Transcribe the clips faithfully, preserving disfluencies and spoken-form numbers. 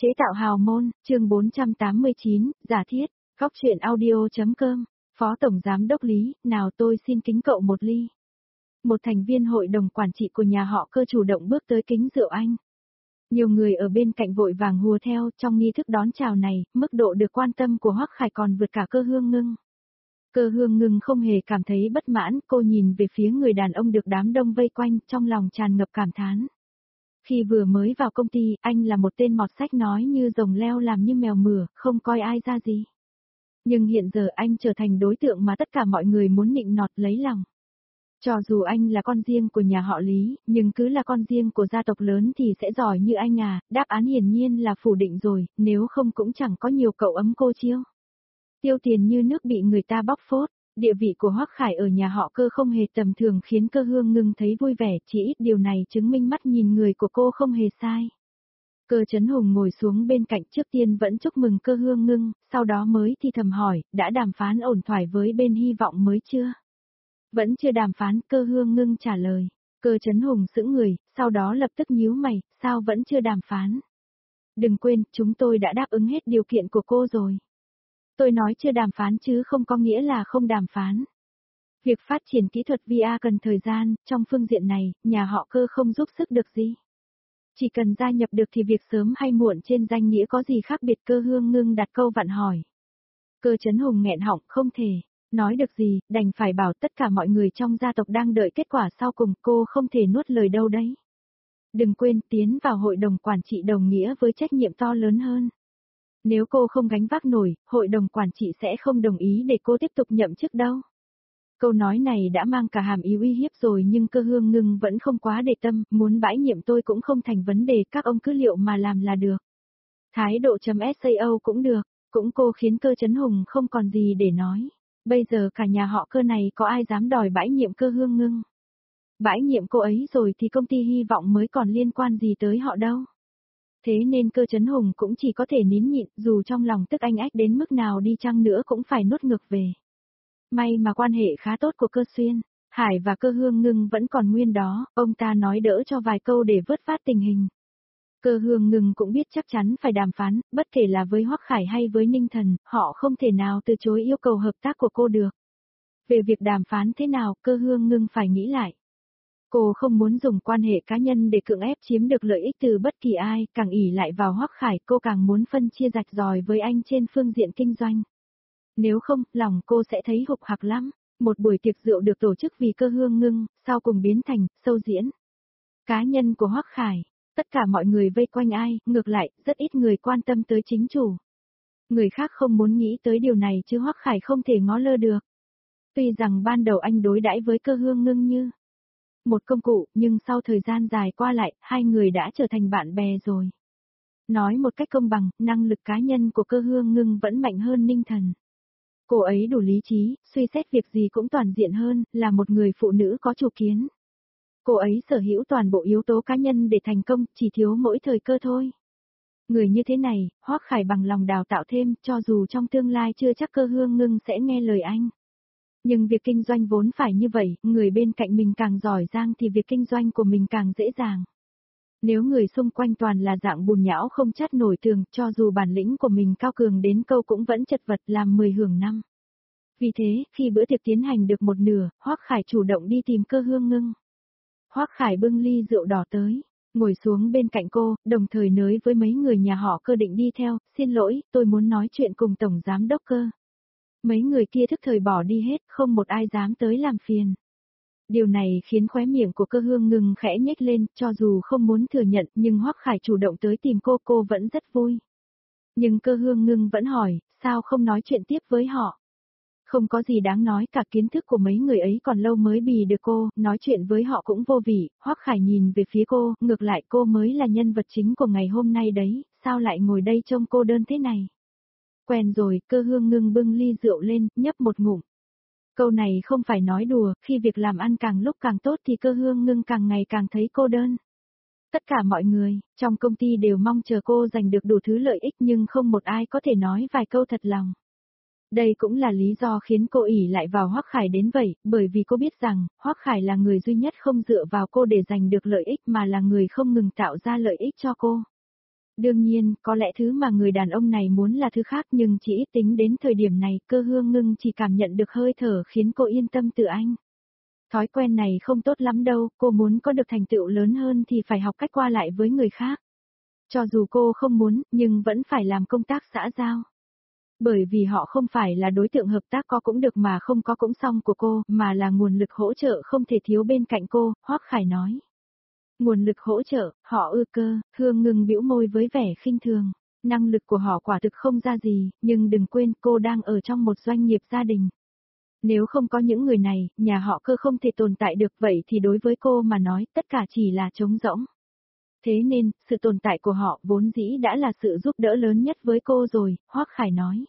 Chế tạo hào môn, chương bốn trăm tám mươi chín, giả thiết, góc truyện audio.com, Phó Tổng Giám Đốc Lý, nào tôi xin kính cậu một ly. Một thành viên hội đồng quản trị của nhà họ Cơ chủ động bước tới kính rượu anh. Nhiều người ở bên cạnh vội vàng hùa theo trong nghi thức đón chào này, mức độ được quan tâm của Hoắc Khải còn vượt cả Cơ Hương Ngưng. Cơ Hương Ngưng không hề cảm thấy bất mãn, cô nhìn về phía người đàn ông được đám đông vây quanh, trong lòng tràn ngập cảm thán. Khi vừa mới vào công ty, anh là một tên mọt sách nói như rồng leo làm như mèo mửa, không coi ai ra gì. Nhưng hiện giờ anh trở thành đối tượng mà tất cả mọi người muốn nịnh nọt lấy lòng. Cho dù anh là con riêng của nhà họ Lý, nhưng cứ là con riêng của gia tộc lớn thì sẽ giỏi như anh à, đáp án hiển nhiên là phủ định rồi, nếu không cũng chẳng có nhiều cậu ấm cô chiêu. Tiêu tiền như nước bị người ta bóc phốt. Địa vị của Hoắc Khải ở nhà họ Cơ không hề tầm thường khiến Cơ Hương Ngưng thấy vui vẻ, chỉ ít điều này chứng minh mắt nhìn người của cô không hề sai. Cơ Chấn Hùng ngồi xuống bên cạnh, trước tiên vẫn chúc mừng Cơ Hương Ngưng, sau đó mới thì thầm hỏi, đã đàm phán ổn thỏa với bên Hy vọng mới chưa? Vẫn chưa đàm phán, Cơ Hương Ngưng trả lời. Cơ Chấn Hùng sững người, sau đó lập tức nhíu mày, sao vẫn chưa đàm phán? Đừng quên, chúng tôi đã đáp ứng hết điều kiện của cô rồi. Tôi nói chưa đàm phán chứ không có nghĩa là không đàm phán. Việc phát triển kỹ thuật vê rờ cần thời gian, trong phương diện này, nhà họ Cơ không giúp sức được gì. Chỉ cần gia nhập được thì việc sớm hay muộn trên danh nghĩa có gì khác biệt? Cơ Hương Ngưng đặt câu vặn hỏi. Cơ Chấn Hùng nghẹn họng không thể nói được gì, đành phải bảo tất cả mọi người trong gia tộc đang đợi kết quả sau cùng, cô không thể nuốt lời đâu đấy. Đừng quên, tiến vào hội đồng quản trị đồng nghĩa với trách nhiệm to lớn hơn. Nếu cô không gánh vác nổi, hội đồng quản trị sẽ không đồng ý để cô tiếp tục nhậm chức đâu. Câu nói này đã mang cả hàm ý uy hiếp rồi, nhưng Cơ Hương Ngưng vẫn không quá để tâm, muốn bãi nhiệm tôi cũng không thành vấn đề, các ông cứ liệu mà làm là được. Thái độ.sao cũng được, cũng cô khiến Cơ Chấn Hùng không còn gì để nói. Bây giờ cả nhà họ Cơ này có ai dám đòi bãi nhiệm Cơ Hương Ngưng. Bãi nhiệm cô ấy rồi thì công ty Hy vọng mới còn liên quan gì tới họ đâu. Thế nên Cơ Chấn Hùng cũng chỉ có thể nín nhịn, dù trong lòng tức anh ách đến mức nào đi chăng nữa cũng phải nuốt ngược về. May mà quan hệ khá tốt của Cơ Xuyên, Hải và Cơ Hương Ngưng vẫn còn nguyên đó, ông ta nói đỡ cho vài câu để vớt phát tình hình. Cơ Hương Ngưng cũng biết chắc chắn phải đàm phán, bất kể là với Hoắc Khải hay với Ninh Thần, họ không thể nào từ chối yêu cầu hợp tác của cô được. Về việc đàm phán thế nào, Cơ Hương Ngưng phải nghĩ lại. Cô không muốn dùng quan hệ cá nhân để cưỡng ép chiếm được lợi ích từ bất kỳ ai, càng ỷ lại vào Hoắc Khải, cô càng muốn phân chia rạch ròi với anh trên phương diện kinh doanh. Nếu không, lòng cô sẽ thấy hụt hặc lắm. Một buổi tiệc rượu được tổ chức vì Cơ Hương Ngưng, sau cùng biến thành show diễn cá nhân của Hoắc Khải. Tất cả mọi người vây quanh ai, ngược lại, rất ít người quan tâm tới chính chủ. Người khác không muốn nghĩ tới điều này chứ Hoắc Khải không thể ngó lơ được. Tuy rằng ban đầu anh đối đãi với Cơ Hương Ngưng như một công cụ, nhưng sau thời gian dài qua lại, hai người đã trở thành bạn bè rồi. Nói một cách công bằng, năng lực cá nhân của Cơ Hương Ngưng vẫn mạnh hơn Ninh Thần. Cô ấy đủ lý trí, suy xét việc gì cũng toàn diện hơn, là một người phụ nữ có chủ kiến. Cô ấy sở hữu toàn bộ yếu tố cá nhân để thành công, chỉ thiếu mỗi thời cơ thôi. Người như thế này, Hoắc Khải bằng lòng đào tạo thêm, cho dù trong tương lai chưa chắc Cơ Hương Ngưng sẽ nghe lời anh. Nhưng việc kinh doanh vốn phải như vậy, người bên cạnh mình càng giỏi giang thì việc kinh doanh của mình càng dễ dàng. Nếu người xung quanh toàn là dạng bùn nhão không chát nổi tường, cho dù bản lĩnh của mình cao cường đến câu cũng vẫn chật vật làm mười hưởng năm. Vì thế, khi bữa tiệc tiến hành được một nửa, Hoắc Khải chủ động đi tìm Cơ Hương Ngưng. Hoắc Khải bưng ly rượu đỏ tới, ngồi xuống bên cạnh cô, đồng thời nới với mấy người nhà họ Cơ định đi theo, xin lỗi, tôi muốn nói chuyện cùng Tổng Giám Đốc Cơ. Mấy người kia thức thời bỏ đi hết, không một ai dám tới làm phiền. Điều này khiến khóe miệng của Cơ Hương Ngưng khẽ nhếch lên, cho dù không muốn thừa nhận, nhưng Hoắc Khải chủ động tới tìm cô, cô vẫn rất vui. Nhưng Cơ Hương Ngưng vẫn hỏi, sao không nói chuyện tiếp với họ? Không có gì đáng nói cả, kiến thức của mấy người ấy còn lâu mới bì được cô, nói chuyện với họ cũng vô vị. Hoắc Khải nhìn về phía cô, ngược lại cô mới là nhân vật chính của ngày hôm nay đấy, sao lại ngồi đây trông cô đơn thế này? Quen rồi, Cơ Hương Ngưng bưng ly rượu lên, nhấp một ngụm. Câu này không phải nói đùa, khi việc làm ăn càng lúc càng tốt thì Cơ Hương Ngưng càng ngày càng thấy cô đơn. Tất cả mọi người, trong công ty đều mong chờ cô giành được đủ thứ lợi ích nhưng không một ai có thể nói vài câu thật lòng. Đây cũng là lý do khiến cô ỷ lại vào Hoắc Khải đến vậy, bởi vì cô biết rằng, Hoắc Khải là người duy nhất không dựa vào cô để giành được lợi ích mà là người không ngừng tạo ra lợi ích cho cô. Đương nhiên, có lẽ thứ mà người đàn ông này muốn là thứ khác nhưng chỉ ít tính đến thời điểm này, Cơ Hương Ngưng chỉ cảm nhận được hơi thở khiến cô yên tâm từ anh. Thói quen này không tốt lắm đâu, cô muốn có được thành tựu lớn hơn thì phải học cách qua lại với người khác. Cho dù cô không muốn, nhưng vẫn phải làm công tác xã giao. Bởi vì họ không phải là đối tượng hợp tác có cũng được mà không có cũng xong của cô, mà là nguồn lực hỗ trợ không thể thiếu bên cạnh cô, Hoắc Khải nói. Nguồn lực hỗ trợ, họ ư cơ, Hương Ngưng bĩu môi với vẻ khinh thường. Năng lực của họ quả thực không ra gì, nhưng đừng quên cô đang ở trong một doanh nghiệp gia đình. Nếu không có những người này, nhà họ Cơ không thể tồn tại được vậy thì đối với cô mà nói tất cả chỉ là trống rỗng. Thế nên, sự tồn tại của họ vốn dĩ đã là sự giúp đỡ lớn nhất với cô rồi, Hoắc Khải nói.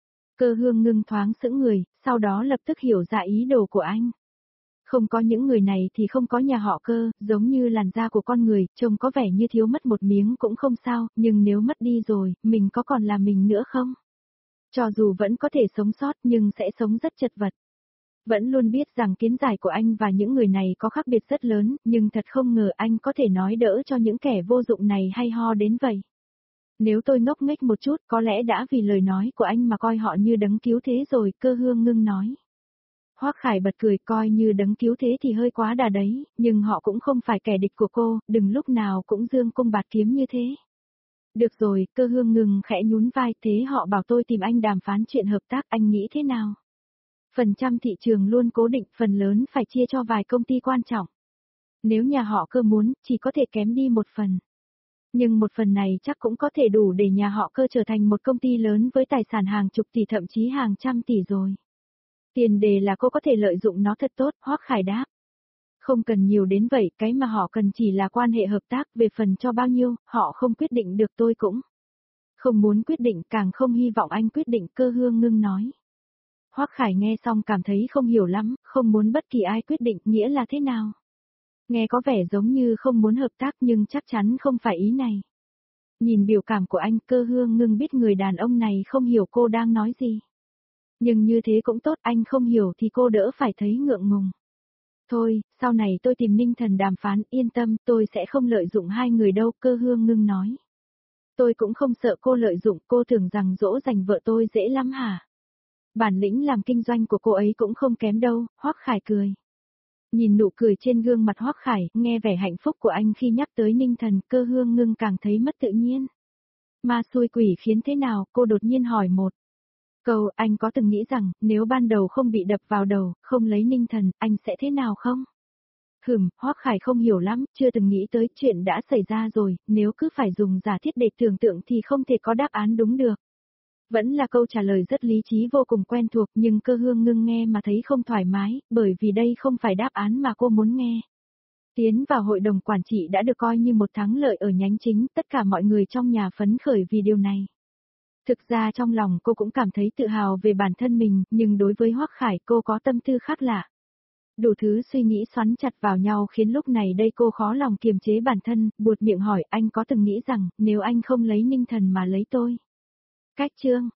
Cơ Hương Ngưng thoáng sững người, sau đó lập tức hiểu ra ý đồ của anh. Không có những người này thì không có nhà họ Cơ, giống như làn da của con người, trông có vẻ như thiếu mất một miếng cũng không sao, nhưng nếu mất đi rồi, mình có còn là mình nữa không? Cho dù vẫn có thể sống sót nhưng sẽ sống rất chật vật. Vẫn luôn biết rằng kiến giải của anh và những người này có khác biệt rất lớn, nhưng thật không ngờ anh có thể nói đỡ cho những kẻ vô dụng này hay ho đến vậy. Nếu tôi ngốc nghếch một chút có lẽ đã vì lời nói của anh mà coi họ như đấng cứu thế rồi, Cơ Hương Ngưng nói. Hoắc Khải bật cười, coi như đấng cứu thế thì hơi quá đà đấy, nhưng họ cũng không phải kẻ địch của cô, đừng lúc nào cũng dương cung bạt kiếm như thế. Được rồi, Cơ Hương Ngưng khẽ nhún vai, thế họ bảo tôi tìm anh đàm phán chuyện hợp tác, anh nghĩ thế nào? Phần trăm thị trường luôn cố định, phần lớn phải chia cho vài công ty quan trọng. Nếu nhà họ Cơ muốn, chỉ có thể kém đi một phần. Nhưng một phần này chắc cũng có thể đủ để nhà họ Cơ trở thành một công ty lớn với tài sản hàng chục tỷ thậm chí hàng trăm tỷ rồi. Tiền đề là cô có thể lợi dụng nó thật tốt, Hoắc Khải đáp. Không cần nhiều đến vậy, cái mà họ cần chỉ là quan hệ hợp tác, về phần cho bao nhiêu, họ không quyết định được, tôi cũng không muốn quyết định, càng không hy vọng anh quyết định, Cơ Hương Ngưng nói. Hoắc Khải nghe xong cảm thấy không hiểu lắm, không muốn bất kỳ ai quyết định, nghĩa là thế nào? Nghe có vẻ giống như không muốn hợp tác nhưng chắc chắn không phải ý này. Nhìn biểu cảm của anh, Cơ Hương Ngưng biết người đàn ông này không hiểu cô đang nói gì. Nhưng như thế cũng tốt, anh không hiểu thì cô đỡ phải thấy ngượng ngùng. Thôi, sau này tôi tìm Ninh Thần đàm phán, yên tâm, tôi sẽ không lợi dụng hai người đâu, Cơ Hương Ngưng nói. Tôi cũng không sợ cô lợi dụng, cô tưởng rằng dỗ dành vợ tôi dễ lắm hả? Bản lĩnh làm kinh doanh của cô ấy cũng không kém đâu, Hoắc Khải cười. Nhìn nụ cười trên gương mặt Hoắc Khải, nghe vẻ hạnh phúc của anh khi nhắc tới Ninh Thần, Cơ Hương Ngưng càng thấy mất tự nhiên. Ma xui quỷ khiến thế nào, cô đột nhiên hỏi một câu, anh có từng nghĩ rằng, nếu ban đầu không bị đập vào đầu, không lấy Ninh Thần, anh sẽ thế nào không? Hừm, Hoắc Khải không hiểu lắm, chưa từng nghĩ tới chuyện đã xảy ra rồi, nếu cứ phải dùng giả thiết để tưởng tượng thì không thể có đáp án đúng được. Vẫn là câu trả lời rất lý trí vô cùng quen thuộc nhưng Cơ Hương Ngưng nghe mà thấy không thoải mái, bởi vì đây không phải đáp án mà cô muốn nghe. Tiến vào hội đồng quản trị đã được coi như một thắng lợi ở nhánh chính, tất cả mọi người trong nhà phấn khởi vì điều này. Thực ra trong lòng cô cũng cảm thấy tự hào về bản thân mình, nhưng đối với Hoắc Khải cô có tâm tư khác lạ. Đủ thứ suy nghĩ xoắn chặt vào nhau khiến lúc này đây cô khó lòng kiềm chế bản thân, buột miệng hỏi anh có từng nghĩ rằng nếu anh không lấy Ninh Thần mà lấy tôi? Cách chương